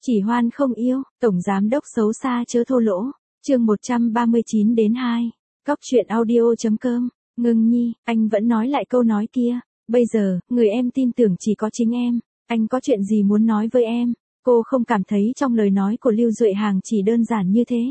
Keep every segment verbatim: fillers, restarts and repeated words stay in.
Chỉ hoan không yêu, tổng giám đốc xấu xa chớ thô lỗ. Chương một trăm ba mươi chín đến hai. Cóc truyện audio.com. Ngưng nhi, anh vẫn nói lại câu nói kia. Bây giờ, người em tin tưởng chỉ có chính em. Anh có chuyện gì muốn nói với em? Cô không cảm thấy trong lời nói của Lưu Duệ Hàng chỉ đơn giản như thế.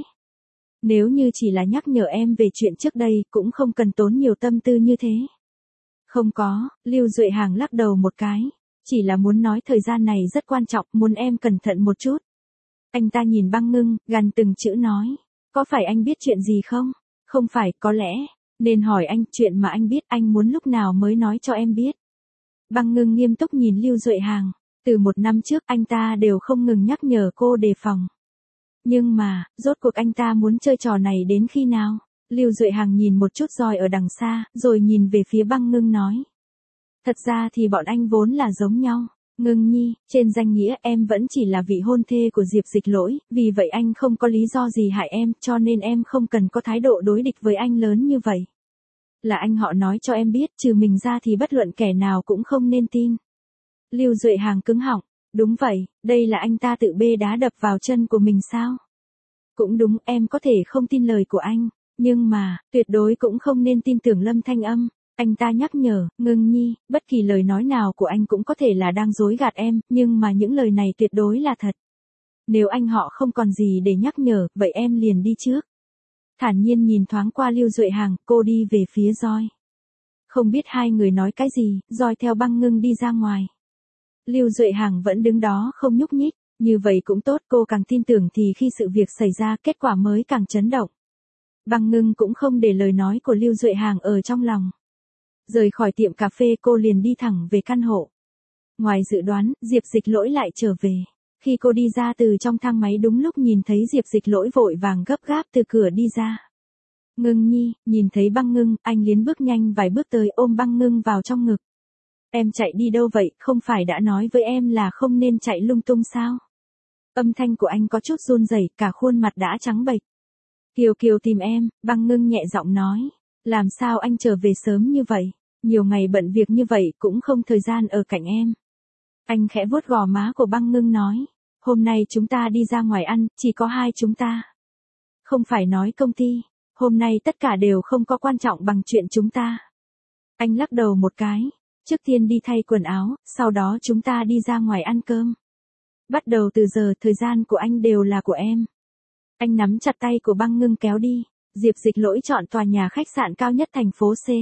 Nếu như chỉ là nhắc nhở em về chuyện trước đây, cũng không cần tốn nhiều tâm tư như thế. Không có, Lưu Duệ Hàng lắc đầu một cái. Chỉ là muốn nói thời gian này rất quan trọng, muốn em cẩn thận một chút. Anh ta nhìn Băng Ngưng, gằn từng chữ nói. Có phải anh biết chuyện gì không? Không phải, có lẽ, nên hỏi anh chuyện mà anh biết anh muốn lúc nào mới nói cho em biết. Băng Ngưng nghiêm túc nhìn Lưu Duệ Hàng. Từ một năm trước anh ta đều không ngừng nhắc nhở cô đề phòng. Nhưng mà, rốt cuộc anh ta muốn chơi trò này đến khi nào? Lưu Duệ Hàng nhìn một chút roi ở đằng xa, rồi nhìn về phía Băng Ngưng nói. Thật ra thì bọn anh vốn là giống nhau. Ngưng nhi, trên danh nghĩa em vẫn chỉ là vị hôn thê của Diệp Dịch Lỗi, vì vậy anh không có lý do gì hại em, cho nên em không cần có thái độ đối địch với anh lớn như vậy. Là anh họ nói cho em biết, trừ mình ra thì bất luận kẻ nào cũng không nên tin. Lưu Duệ Hàng cứng họng, đúng vậy, đây là anh ta tự bê đá đập vào chân của mình sao? Cũng đúng, em có thể không tin lời của anh, nhưng mà, tuyệt đối cũng không nên tin tưởng Lâm Thanh Âm. Anh ta nhắc nhở, Ngưng nhi, bất kỳ lời nói nào của anh cũng có thể là đang dối gạt em, nhưng mà những lời này tuyệt đối là thật. Nếu anh họ không còn gì để nhắc nhở, vậy em liền đi trước. Thản nhiên nhìn thoáng qua Lưu Duệ Hàng, cô đi về phía roi. Không biết hai người nói cái gì, roi theo Băng Ngưng đi ra ngoài. Lưu Duệ Hàng vẫn đứng đó không nhúc nhích, như vậy cũng tốt, cô càng tin tưởng thì khi sự việc xảy ra kết quả mới càng chấn động. Băng Ngưng cũng không để lời nói của Lưu Duệ Hàng ở trong lòng. Rời khỏi tiệm cà phê cô liền đi thẳng về căn hộ. Ngoài dự đoán, Diệp Dịch Lỗi lại trở về. Khi cô đi ra từ trong thang máy đúng lúc nhìn thấy Diệp Dịch Lỗi vội vàng gấp gáp từ cửa đi ra. Ngưng nhi, nhìn thấy Băng Ngưng, anh liền bước nhanh vài bước tới ôm Băng Ngưng vào trong ngực. Em chạy đi đâu vậy, không phải đã nói với em là không nên chạy lung tung sao? Âm thanh của anh có chút run rẩy, cả khuôn mặt đã trắng bệch. Kiều Kiều tìm em, Băng Ngưng nhẹ giọng nói. Làm sao anh trở về sớm như vậy? Nhiều ngày bận việc như vậy cũng không thời gian ở cạnh em. Anh khẽ vuốt gò má của Băng Ngưng nói. Hôm nay chúng ta đi ra ngoài ăn, chỉ có hai chúng ta. Không phải nói công ty, hôm nay tất cả đều không có quan trọng bằng chuyện chúng ta. Anh lắc đầu một cái. Trước tiên đi thay quần áo, sau đó chúng ta đi ra ngoài ăn cơm. Bắt đầu từ giờ, thời gian của anh đều là của em. Anh nắm chặt tay của Băng Ngưng kéo đi. Diệp Dịch Lỗi chọn tòa nhà khách sạn cao nhất thành phố C.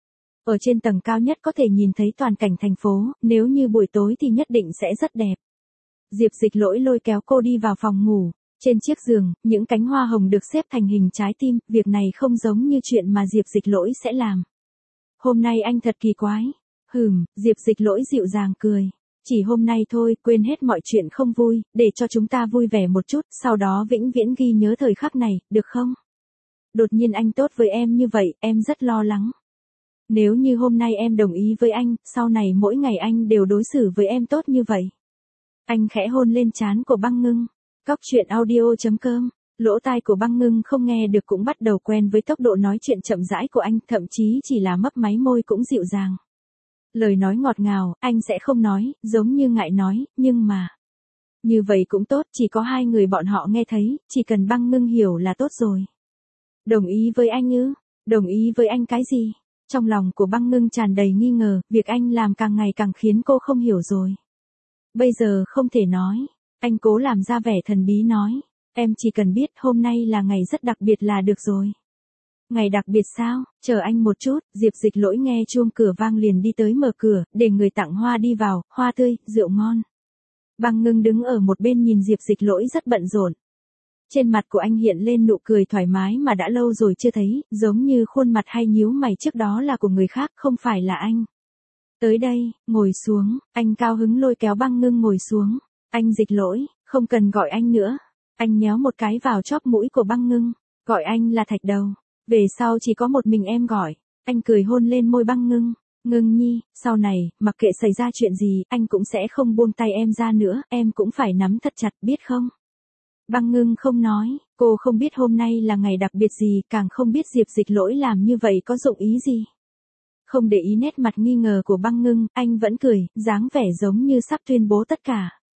Ở trên tầng cao nhất có thể nhìn thấy toàn cảnh thành phố, nếu như buổi tối thì nhất định sẽ rất đẹp. Diệp Dịch Lỗi lôi kéo cô đi vào phòng ngủ. Trên chiếc giường, những cánh hoa hồng được xếp thành hình trái tim, việc này không giống như chuyện mà Diệp Dịch Lỗi sẽ làm. Hôm nay anh thật kỳ quái. Hừm, Diệp Dịch Lỗi dịu dàng cười. Chỉ hôm nay thôi, quên hết mọi chuyện không vui, để cho chúng ta vui vẻ một chút, sau đó vĩnh viễn ghi nhớ thời khắc này, được không? Đột nhiên anh tốt với em như vậy, em rất lo lắng. Nếu như hôm nay em đồng ý với anh, sau này mỗi ngày anh đều đối xử với em tốt như vậy. Anh khẽ hôn lên trán của Băng Ngưng. Cóc truyện audio.com. Lỗ tai của Băng Ngưng không nghe được cũng bắt đầu quen với tốc độ nói chuyện chậm rãi của anh, thậm chí chỉ là mấp máy môi cũng dịu dàng. Lời nói ngọt ngào, anh sẽ không nói, giống như ngại nói, nhưng mà. Như vậy cũng tốt, chỉ có hai người bọn họ nghe thấy, chỉ cần Băng Ngưng hiểu là tốt rồi. Đồng ý với anh ư? Đồng ý với anh cái gì? Trong lòng của Băng Ngưng tràn đầy nghi ngờ, việc anh làm càng ngày càng khiến cô không hiểu rồi. Bây giờ không thể nói. Anh cố làm ra vẻ thần bí nói. Em chỉ cần biết hôm nay là ngày rất đặc biệt là được rồi. Ngày đặc biệt sao? Chờ anh một chút, Diệp Dịch Lỗi nghe chuông cửa vang liền đi tới mở cửa, để người tặng hoa đi vào, hoa tươi, rượu ngon. Băng Ngưng đứng ở một bên nhìn Diệp Dịch Lỗi rất bận rộn. Trên mặt của anh hiện lên nụ cười thoải mái mà đã lâu rồi chưa thấy, giống như khuôn mặt hay nhíu mày trước đó là của người khác, không phải là anh. Tới đây, ngồi xuống, anh cao hứng lôi kéo Băng Ngưng ngồi xuống. Anh Dịch Lỗi, không cần gọi anh nữa. Anh nhéo một cái vào chóp mũi của Băng Ngưng, gọi anh là Thạch Đầu. Về sau chỉ có một mình em gọi. Anh cười hôn lên môi Băng Ngưng. Ngưng nhi, sau này, mặc kệ xảy ra chuyện gì, anh cũng sẽ không buông tay em ra nữa, em cũng phải nắm thật chặt, biết không? Băng Ngưng không nói, cô không biết hôm nay là ngày đặc biệt gì, càng không biết Diệp Dịch Lỗi làm như vậy có dụng ý gì. Không để ý nét mặt nghi ngờ của Băng Ngưng, anh vẫn cười, dáng vẻ giống như sắp tuyên bố tất cả.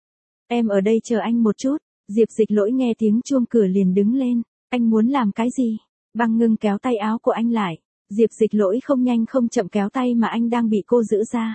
Em ở đây chờ anh một chút. Diệp Dịch Lỗi nghe tiếng chuông cửa liền đứng lên. Anh muốn làm cái gì? Băng Ngưng kéo tay áo của anh lại. Diệp Dịch Lỗi không nhanh không chậm kéo tay mà anh đang bị cô giữ ra.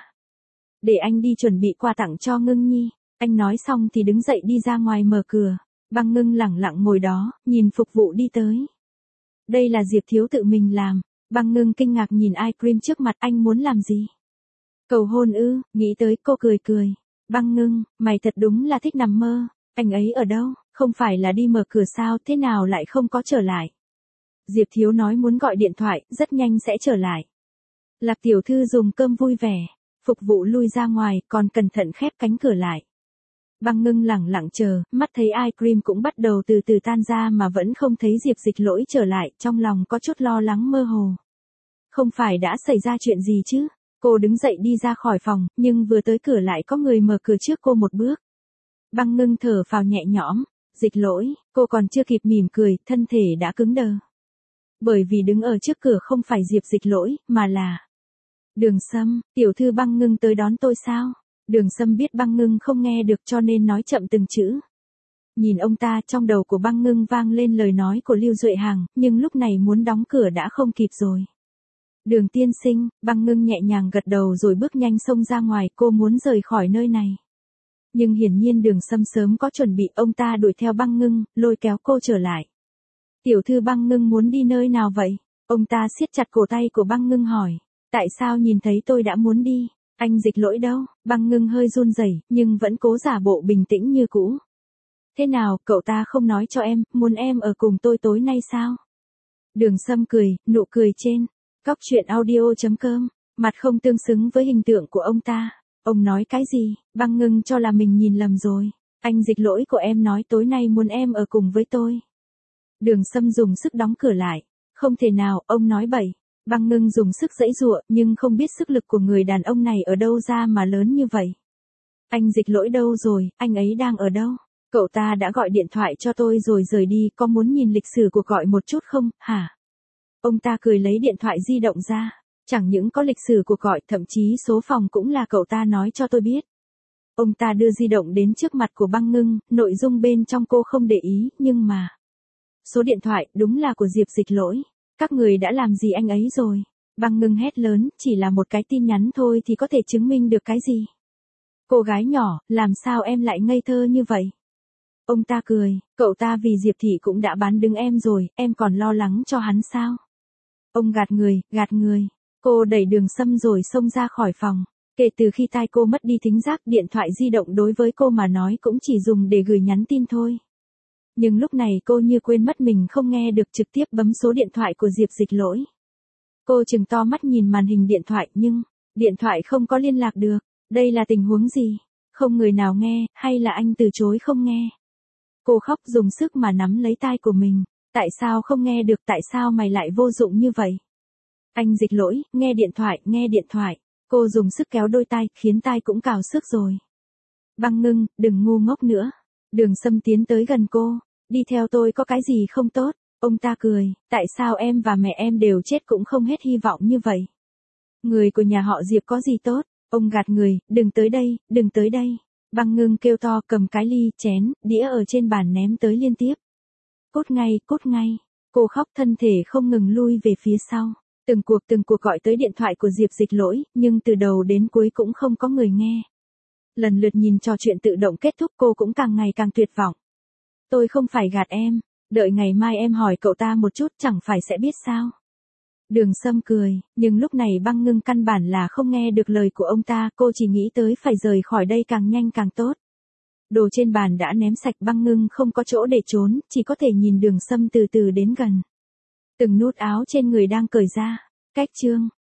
Để anh đi chuẩn bị quà tặng cho Ngưng Nhi. Anh nói xong thì đứng dậy đi ra ngoài mở cửa. Băng Ngưng lẳng lặng ngồi đó, nhìn phục vụ đi tới. Đây là Diệp Thiếu tự mình làm. Băng Ngưng kinh ngạc nhìn ice cream trước mặt, anh muốn làm gì? Cầu hôn ư? Nghĩ tới cô cười cười. Băng Ngưng, mày thật đúng là thích nằm mơ. Anh ấy ở đâu? Không phải là đi mở cửa sao, thế nào lại không có trở lại? Diệp Thiếu nói muốn gọi điện thoại, rất nhanh sẽ trở lại. Lạc tiểu thư dùng cơm vui vẻ. Phục vụ lui ra ngoài, còn cẩn thận khép cánh cửa lại. Băng Ngưng lẳng lặng chờ, mắt thấy ice cream cũng bắt đầu từ từ tan ra mà vẫn không thấy Diệp Dịch Lỗi trở lại, trong lòng có chút lo lắng mơ hồ. Không phải đã xảy ra chuyện gì chứ? Cô đứng dậy đi ra khỏi phòng, nhưng vừa tới cửa lại có người mở cửa trước cô một bước. Băng Ngưng thở phào nhẹ nhõm. Dịch Lỗi, cô còn chưa kịp mỉm cười, thân thể đã cứng đờ. Bởi vì đứng ở trước cửa không phải Diệp Dịch Lỗi, mà là Đường Sâm. Tiểu thư Băng Ngưng tới đón tôi sao? Đường Sâm biết Băng Ngưng không nghe được cho nên nói chậm từng chữ. Nhìn ông ta, trong đầu của Băng Ngưng vang lên lời nói của Lưu Duệ Hàng, nhưng lúc này muốn đóng cửa đã không kịp rồi. Đường tiên sinh. Băng Ngưng nhẹ nhàng gật đầu rồi bước nhanh xông ra ngoài, cô muốn rời khỏi nơi này. Nhưng hiển nhiên Đường Sâm sớm có chuẩn bị, ông ta đuổi theo Băng Ngưng, lôi kéo cô trở lại. Tiểu thư Băng Ngưng muốn đi nơi nào vậy? Ông ta siết chặt cổ tay của Băng Ngưng hỏi. Tại sao nhìn thấy tôi đã muốn đi? Anh Dịch Lỗi đâu? Băng Ngưng hơi run rẩy, nhưng vẫn cố giả bộ bình tĩnh như cũ. Thế nào, cậu ta không nói cho em, muốn em ở cùng tôi tối nay sao? Đường Sâm cười, nụ cười trên Cóc truyện audio chấm com, mặt không tương xứng với hình tượng của ông ta. Ông nói cái gì? Băng Ngưng cho là mình nhìn lầm rồi. Anh Dịch Lỗi của em nói tối nay muốn em ở cùng với tôi. Đường Sâm dùng sức đóng cửa lại. Không thể nào, ông nói bậy. Băng Ngưng dùng sức giãy giụa, nhưng không biết sức lực của người đàn ông này ở đâu ra mà lớn như vậy. Anh Dịch Lỗi đâu rồi, anh ấy đang ở đâu? Cậu ta đã gọi điện thoại cho tôi rồi rời đi, có muốn nhìn lịch sử cuộc gọi một chút không, hả? Ông ta cười lấy điện thoại di động ra. Chẳng những có lịch sử cuộc gọi, thậm chí số phòng cũng là cậu ta nói cho tôi biết. Ông ta đưa di động đến trước mặt của Băng Ngưng, nội dung bên trong cô không để ý, nhưng mà số điện thoại đúng là của Diệp Dịch Lỗi. Các người đã làm gì anh ấy rồi? Băng Ngưng hét lớn, chỉ là một cái tin nhắn thôi thì có thể chứng minh được cái gì? Cô gái nhỏ, làm sao em lại ngây thơ như vậy? Ông ta cười, cậu ta vì Diệp Thị cũng đã bán đứng em rồi, em còn lo lắng cho hắn sao? Ông gạt người, gạt người. Cô đẩy Đường Sâm rồi xông ra khỏi phòng. Kể từ khi tai cô mất đi thính giác, điện thoại di động đối với cô mà nói cũng chỉ dùng để gửi nhắn tin thôi. Nhưng lúc này cô như quên mất mình không nghe được, trực tiếp bấm số điện thoại của Diệp Dịch Lỗi. Cô trừng to mắt nhìn màn hình điện thoại nhưng điện thoại không có liên lạc được. Đây là tình huống gì? Không người nào nghe, hay là anh từ chối không nghe? Cô khóc dùng sức mà nắm lấy tai của mình. Tại sao không nghe được, tại sao mày lại vô dụng như vậy? Anh Dịch Lỗi, nghe điện thoại, nghe điện thoại. Cô dùng sức kéo đôi tai, khiến tai cũng cào sức rồi. Băng Ngưng, đừng ngu ngốc nữa. Đường Sâm tiến tới gần cô. Đi theo tôi có cái gì không tốt? Ông ta cười, tại sao em và mẹ em đều chết cũng không hết hy vọng như vậy? Người của nhà họ Diệp có gì tốt? Ông gạt người, đừng tới đây, đừng tới đây. Băng Ngưng kêu to, cầm cái ly, chén, đĩa ở trên bàn ném tới liên tiếp. Cút ngay, cút ngay. Cô khóc, thân thể không ngừng lui về phía sau. Từng cuộc từng cuộc gọi tới điện thoại của Diệp Dịch Lỗi, nhưng từ đầu đến cuối cũng không có người nghe. Lần lượt nhìn trò chuyện tự động kết thúc, cô cũng càng ngày càng tuyệt vọng. Tôi không phải gạt em, đợi ngày mai em hỏi cậu ta một chút chẳng phải sẽ biết sao. Đường Sâm cười, nhưng lúc này Băng Ngưng căn bản là không nghe được lời của ông ta, cô chỉ nghĩ tới phải rời khỏi đây càng nhanh càng tốt. Đồ trên bàn đã ném sạch, Băng Ngưng không có chỗ để trốn, chỉ có thể nhìn Đường Sâm từ từ đến gần. Từng nút áo trên người đang cởi ra. Cách chương